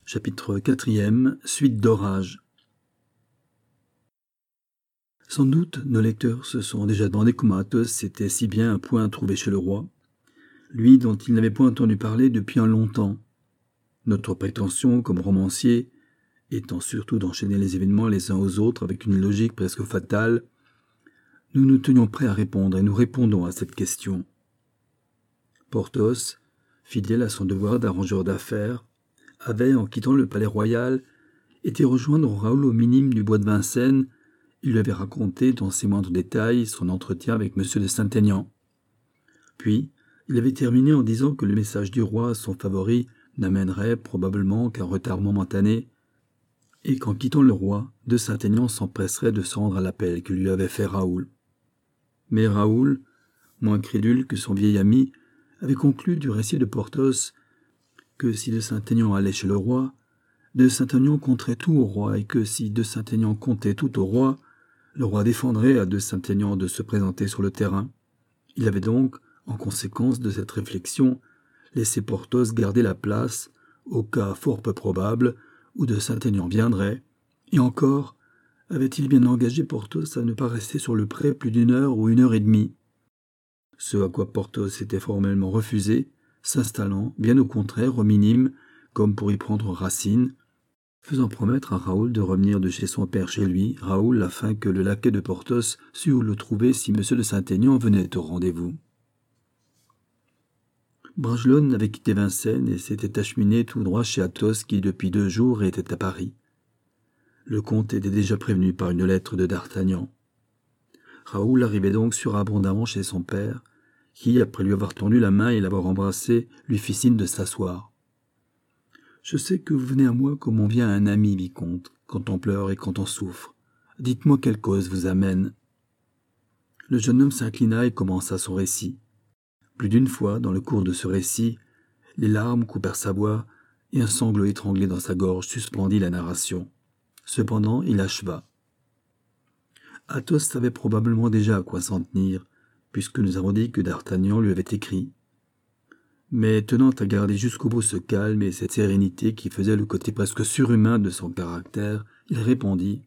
Chapitre 4, suite d'orage. Sans doute, nos lecteurs se sont déjà demandé comment Athos s'était si bien un point trouvé chez le roi, lui dont il n'avait point entendu parler depuis un longtemps. Notre prétention, comme romancier, étant surtout d'enchaîner les événements les uns aux autres avec une logique presque fatale, nous nous tenions prêts à répondre et nous répondons à cette question. Porthos, fidèle à son devoir d'arrangeur d'affaires, avait, en quittant le palais royal, été rejoindre Raoul au minime du bois de Vincennes. Il lui avait raconté dans ses moindres détails son entretien avec M. de Saint-Aignan. Puis, il avait terminé en disant que le message du roi à son favori n'amènerait probablement qu'un retard momentané, et qu'en quittant le roi, de Saint-Aignan s'empresserait de se rendre à l'appel que lui avait fait Raoul. Mais Raoul, moins crédule que son vieil ami, avait conclu du récit de Porthos que si de Saint-Aignan allait chez le roi, de Saint-Aignan compterait tout au roi, et que si de Saint-Aignan comptait tout au roi, le roi défendrait à de Saint-Aignan de se présenter sur le terrain. Il avait donc, en conséquence de cette réflexion, laissé Porthos garder la place, au cas fort peu probable où de Saint-Aignan viendrait, et encore, avait-il bien engagé Porthos à ne pas rester sur le pré plus d'1 heure ou 1 heure et demie. Ce à quoi Porthos s'était formellement refusé, s'installant, bien au contraire, au minime, comme pour y prendre racine, faisant promettre à Raoul de revenir de chez son père chez lui, Raoul, afin que le laquais de Porthos sût où le trouver si M. de Saint-Aignan venait au rendez-vous. Bragelonne avait quitté Vincennes et s'était acheminé tout droit chez Athos qui, depuis 2 jours, était à Paris. Le comte était déjà prévenu par une lettre de d'Artagnan. Raoul arrivait donc surabondamment chez son père, qui, après lui avoir tendu la main et l'avoir embrassé, lui fit signe de s'asseoir. « Je sais que vous venez à moi comme on vient à un ami, vicomte, quand on pleure et quand on souffre. Dites-moi quelle cause vous amène. » Le jeune homme s'inclina et commença son récit. Plus d'une fois, dans le cours de ce récit, les larmes coupèrent sa voix et un sanglot étranglé dans sa gorge suspendit la narration. Cependant, il acheva. Athos savait probablement déjà à quoi s'en tenir, puisque nous avons dit que d'Artagnan lui avait écrit. Mais tenant à garder jusqu'au bout ce calme et cette sérénité qui faisait le côté presque surhumain de son caractère, il répondit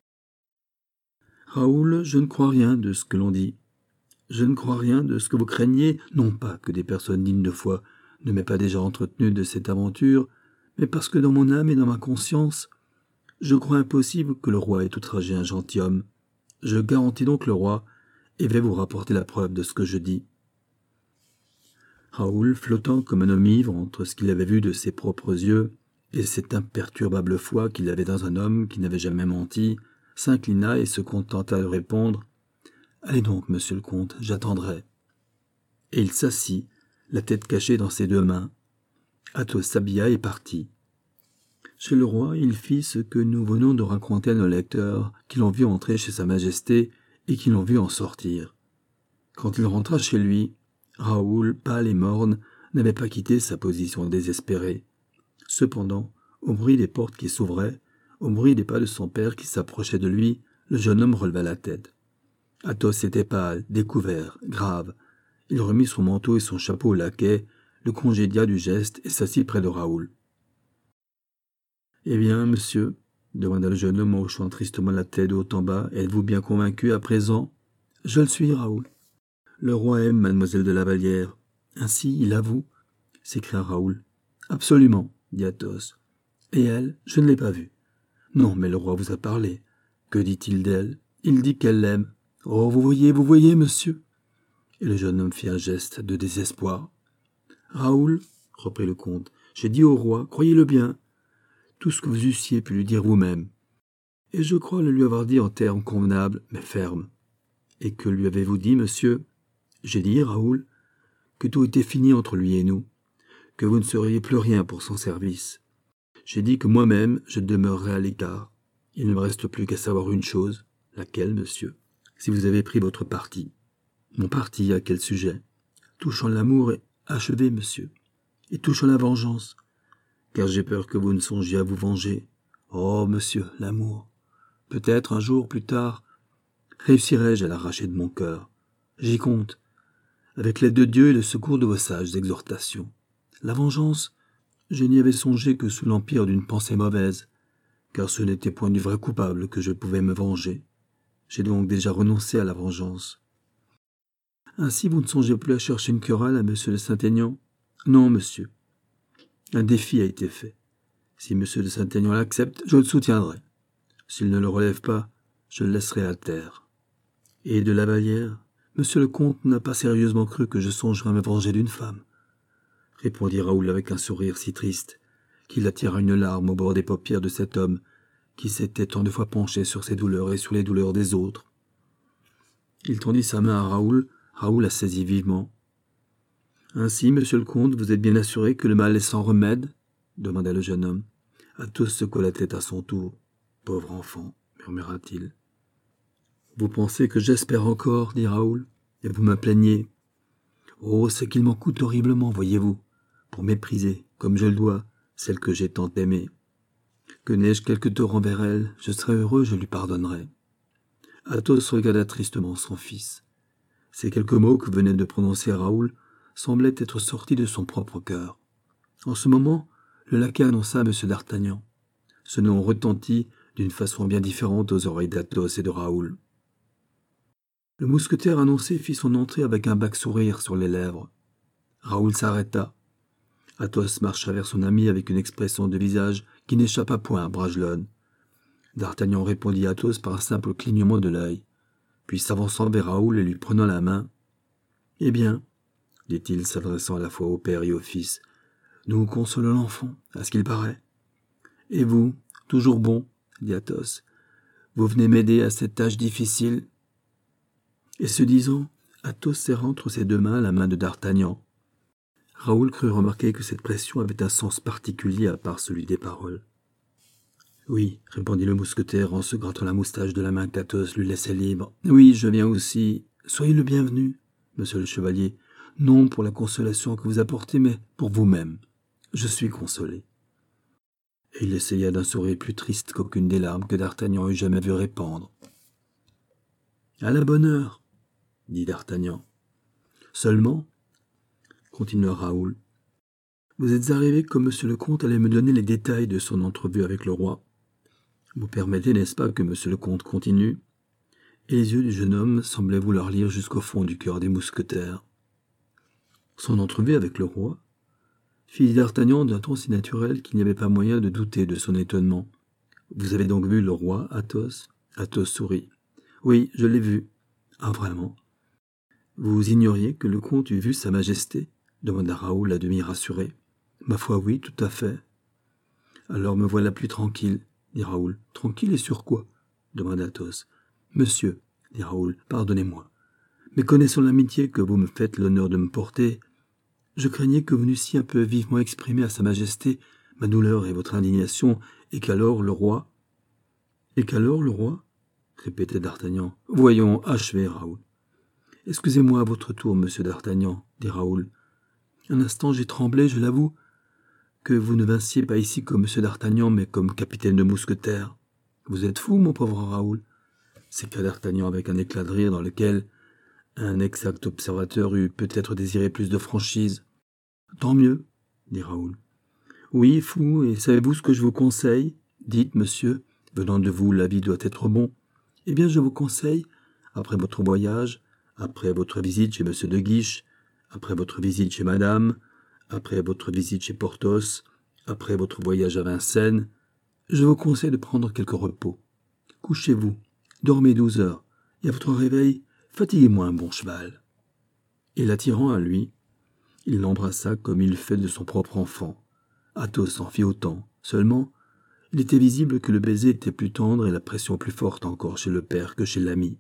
« Raoul, je ne crois rien de ce que l'on dit. Je ne crois rien de ce que vous craignez, non pas que des personnes dignes de foi ne m'aient pas déjà entretenu de cette aventure, mais parce que dans mon âme et dans ma conscience, je crois impossible que le roi ait outragé un gentilhomme. Je garantis donc le roi, et vais vous rapporter la preuve de ce que je dis. » Raoul, flottant comme un homme ivre entre ce qu'il avait vu de ses propres yeux et cette imperturbable foi qu'il avait dans un homme qui n'avait jamais menti, s'inclina et se contenta de répondre « Allez donc, monsieur le comte, j'attendrai. » Et il s'assit, la tête cachée dans ses 2 mains. Athos s'habilla et partit. Chez le roi, il fit ce que nous venons de raconter à nos lecteurs, qui l'ont vu entrer chez sa majesté et qui l'ont vu en sortir. Quand il rentra chez lui, Raoul, pâle et morne, n'avait pas quitté sa position désespérée. Cependant, au bruit des portes qui s'ouvraient, au bruit des pas de son père qui s'approchait de lui, le jeune homme releva la tête. Athos était pâle, découvert, grave. Il remit son manteau et son chapeau au laquais, le congédia du geste et s'assit près de Raoul. « Eh bien, monsieur, demanda le jeune homme en hochant tristement la tête de haut en bas, êtes-vous bien convaincu à présent ? » « Je le suis, Raoul. »« Le roi aime mademoiselle de la Vallière. Ainsi, il avoue ?» s'écria Raoul. « Absolument, dit Athos. Et elle, je ne l'ai pas vue. »« Non, mais le roi vous a parlé. Que dit-il d'elle ? Il dit qu'elle l'aime. Oh, vous voyez, monsieur !» Et le jeune homme fit un geste de désespoir. « Raoul, reprit le comte, j'ai dit au roi, croyez-le bien, tout ce que vous eussiez pu lui dire vous-même. Et je crois le lui avoir dit en termes convenables, mais fermes. Et que lui avez-vous dit, monsieur ? J'ai dit, Raoul, que tout était fini entre lui et nous, que vous ne seriez plus rien pour son service. J'ai dit que moi-même, je demeurerais à l'écart. Il ne me reste plus qu'à savoir une chose. Laquelle, monsieur ? Si vous avez pris votre parti. Mon parti, à quel sujet ? Touchant l'amour, achevez, monsieur. Et touchant la vengeance. Car j'ai peur que vous ne songiez à vous venger. Oh, monsieur, l'amour. Peut-être un jour, plus tard, réussirai-je à l'arracher de mon cœur. J'y compte, avec l'aide de Dieu et le secours de vos sages exhortations. La vengeance, Je n'y avais songé que sous l'empire d'une pensée mauvaise, car ce n'était point du vrai coupable que je pouvais me venger. J'ai donc déjà renoncé à la vengeance. Ainsi vous ne songez plus à chercher une querelle à monsieur de Saint-Aignan? Non, monsieur. Un défi a été fait. Si monsieur de Saint-Aignan l'accepte, je le soutiendrai. S'il ne le relève pas, je le laisserai à terre. Et de la Vallière, monsieur le comte n'a pas sérieusement cru que je songerais à me venger d'une femme, répondit Raoul avec un sourire si triste qu'il attira une larme au bord des paupières de cet homme qui s'était tant de fois penché sur ses douleurs et sur les douleurs des autres. Il tendit sa main à Raoul. Raoul la saisit vivement. « Ainsi, monsieur le comte, vous êtes bien assuré que le mal est sans remède ?» demanda le jeune homme. Athos secoua la tête à son tour. « Pauvre enfant, murmura-t-il. »« Vous pensez que j'espère encore, dit Raoul, et vous me plaignez. Oh, c'est qu'il m'en coûte horriblement, voyez-vous, pour mépriser, comme je le dois, celle que j'ai tant aimée. Que n'ai-je quelque tort envers elle, je serai heureux, je lui pardonnerai. » Athos regarda tristement son fils. Ces quelques mots que venait de prononcer Raoul semblaient être sortis de son propre cœur. En ce moment, le laquais annonça M. d'Artagnan. Ce nom retentit d'une façon bien différente aux oreilles d'Athos et de Raoul. Le mousquetaire annoncé fit son entrée avec un vague sourire sur les lèvres. Raoul s'arrêta. Athos marcha vers son ami avec une expression de visage qui n'échappa point à Bragelonne. D'Artagnan répondit à Athos par un simple clignement de l'œil. Puis s'avançant vers Raoul et lui prenant la main, « Eh bien, dit-il, s'adressant à la fois au père et au fils, nous consolons l'enfant, à ce qu'il paraît. Et vous, toujours bon, dit Athos, vous venez m'aider à cette tâche difficile. » Et ce disant, Athos serra entre ses deux mains la main de D'Artagnan. Raoul crut remarquer que cette pression avait un sens particulier à part celui des paroles. « Oui, répondit le mousquetaire en se grattant la moustache de la main qu'Athos lui laissait libre. « Oui, je viens aussi. Soyez le bienvenu, monsieur le chevalier, non pour la consolation que vous apportez, mais pour vous-même. Je suis consolé. » Et il essaya d'un sourire plus triste qu'aucune des larmes que D'Artagnan eût jamais vu répandre. « À la bonne heure, dit D'Artagnan. Seulement, continua Raoul, vous êtes arrivé comme monsieur le comte allait me donner les détails de son entrevue avec le roi. Vous permettez, n'est-ce pas, que monsieur le comte continue? » Et les yeux du jeune homme semblaient vouloir lire jusqu'au fond du cœur des mousquetaires. « Son entrevue avec le roi ?» fit D'Artagnan d'un ton si naturel qu'il n'y avait pas moyen de douter de son étonnement. « Vous avez donc vu le roi, Athos ?» Athos sourit. « Oui, je l'ai vu. »« Ah, vraiment? Vous ignoriez que le comte eût vu sa majesté ?» demanda Raoul à demi rassuré. « Ma foi, oui, tout à fait. »« Alors me voilà plus tranquille, » dit Raoul. « Tranquille et sur quoi ?» demanda Athos. « Monsieur, » dit Raoul, « pardonnez-moi. Mais connaissant l'amitié que vous me faites l'honneur de me porter, je craignais que vous n'eussiez un peu vivement exprimé à sa majesté ma douleur et votre indignation, et qu'alors le roi... »« Et qu'alors le roi ?» répétait D'Artagnan. « Voyons, achevez, Raoul. »« Excusez-moi à votre tour, monsieur D'Artagnan, » dit Raoul. « Un instant j'ai tremblé, je l'avoue, que vous ne vinssiez pas ici comme monsieur D'Artagnan, mais comme capitaine de mousquetaires. Vous êtes fou, mon pauvre Raoul, s'écria D'Artagnan avec un éclat de rire dans lequel un exact observateur eût peut-être désiré plus de franchise. « Tant mieux, » dit Raoul. « Oui, fou, et savez-vous ce que je vous conseille? Dites, monsieur, venant de vous, l'avis doit être bon. Eh bien, je vous conseille, après votre voyage, après votre visite chez monsieur de Guiche, après votre visite chez madame, après votre visite chez Porthos, après votre voyage à Vincennes, je vous conseille de prendre quelque repos. Couchez-vous, dormez 12 heures, et à votre réveil, fatiguez-moi un bon cheval. » Et l'attirant à lui, il l'embrassa comme il fait de son propre enfant. Athos en fit autant. Seulement, il était visible que le baiser était plus tendre et la pression plus forte encore chez le père que chez l'ami.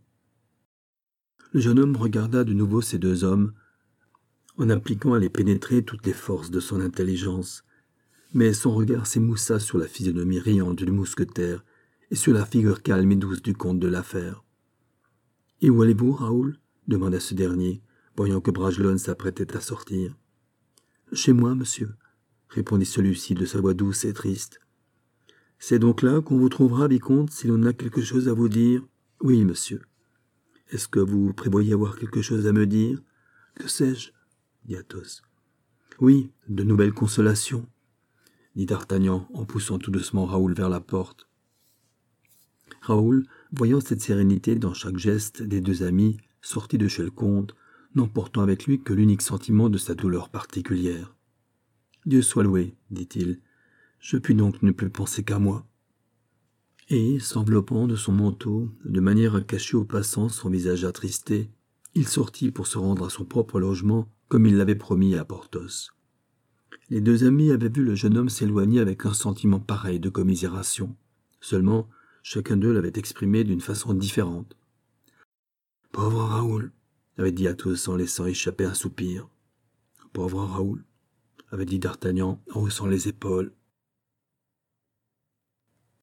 Le jeune homme regarda de nouveau ces deux hommes, en appliquant à les pénétrer toutes les forces de son intelligence. Mais son regard s'émoussa sur la physionomie riante du mousquetaire et sur la figure calme et douce du comte de la Fère. « Et où allez-vous, Raoul ?» demanda ce dernier, voyant que Bragelonne s'apprêtait à sortir. « Chez moi, monsieur, » répondit celui-ci de sa voix douce et triste. « C'est donc là qu'on vous trouvera, vicomte, si l'on a quelque chose à vous dire. »« Oui, monsieur. »« Est-ce que vous prévoyez avoir quelque chose à me dire ?»« Que sais-je » dit Athos. « Oui, de nouvelles consolations. dit d'Artagnan en poussant tout doucement Raoul vers la porte. Raoul, voyant cette sérénité dans chaque geste des deux amis, sortit de chez le comte, n'emportant avec lui que l'unique sentiment de sa douleur particulière. « Dieu soit loué, dit-il, je puis donc ne plus penser qu'à moi. » Et, s'enveloppant de son manteau, de manière à cacher aux passants son visage attristé, il sortit pour se rendre à son propre logement, comme il l'avait promis à Porthos. Les deux amis avaient vu le jeune homme s'éloigner avec un sentiment pareil de commisération. Seulement, chacun d'eux l'avait exprimé d'une façon différente. « Pauvre Raoul !» avait dit Athos en laissant échapper un soupir. « Pauvre Raoul !» avait dit d'Artagnan en haussant les épaules.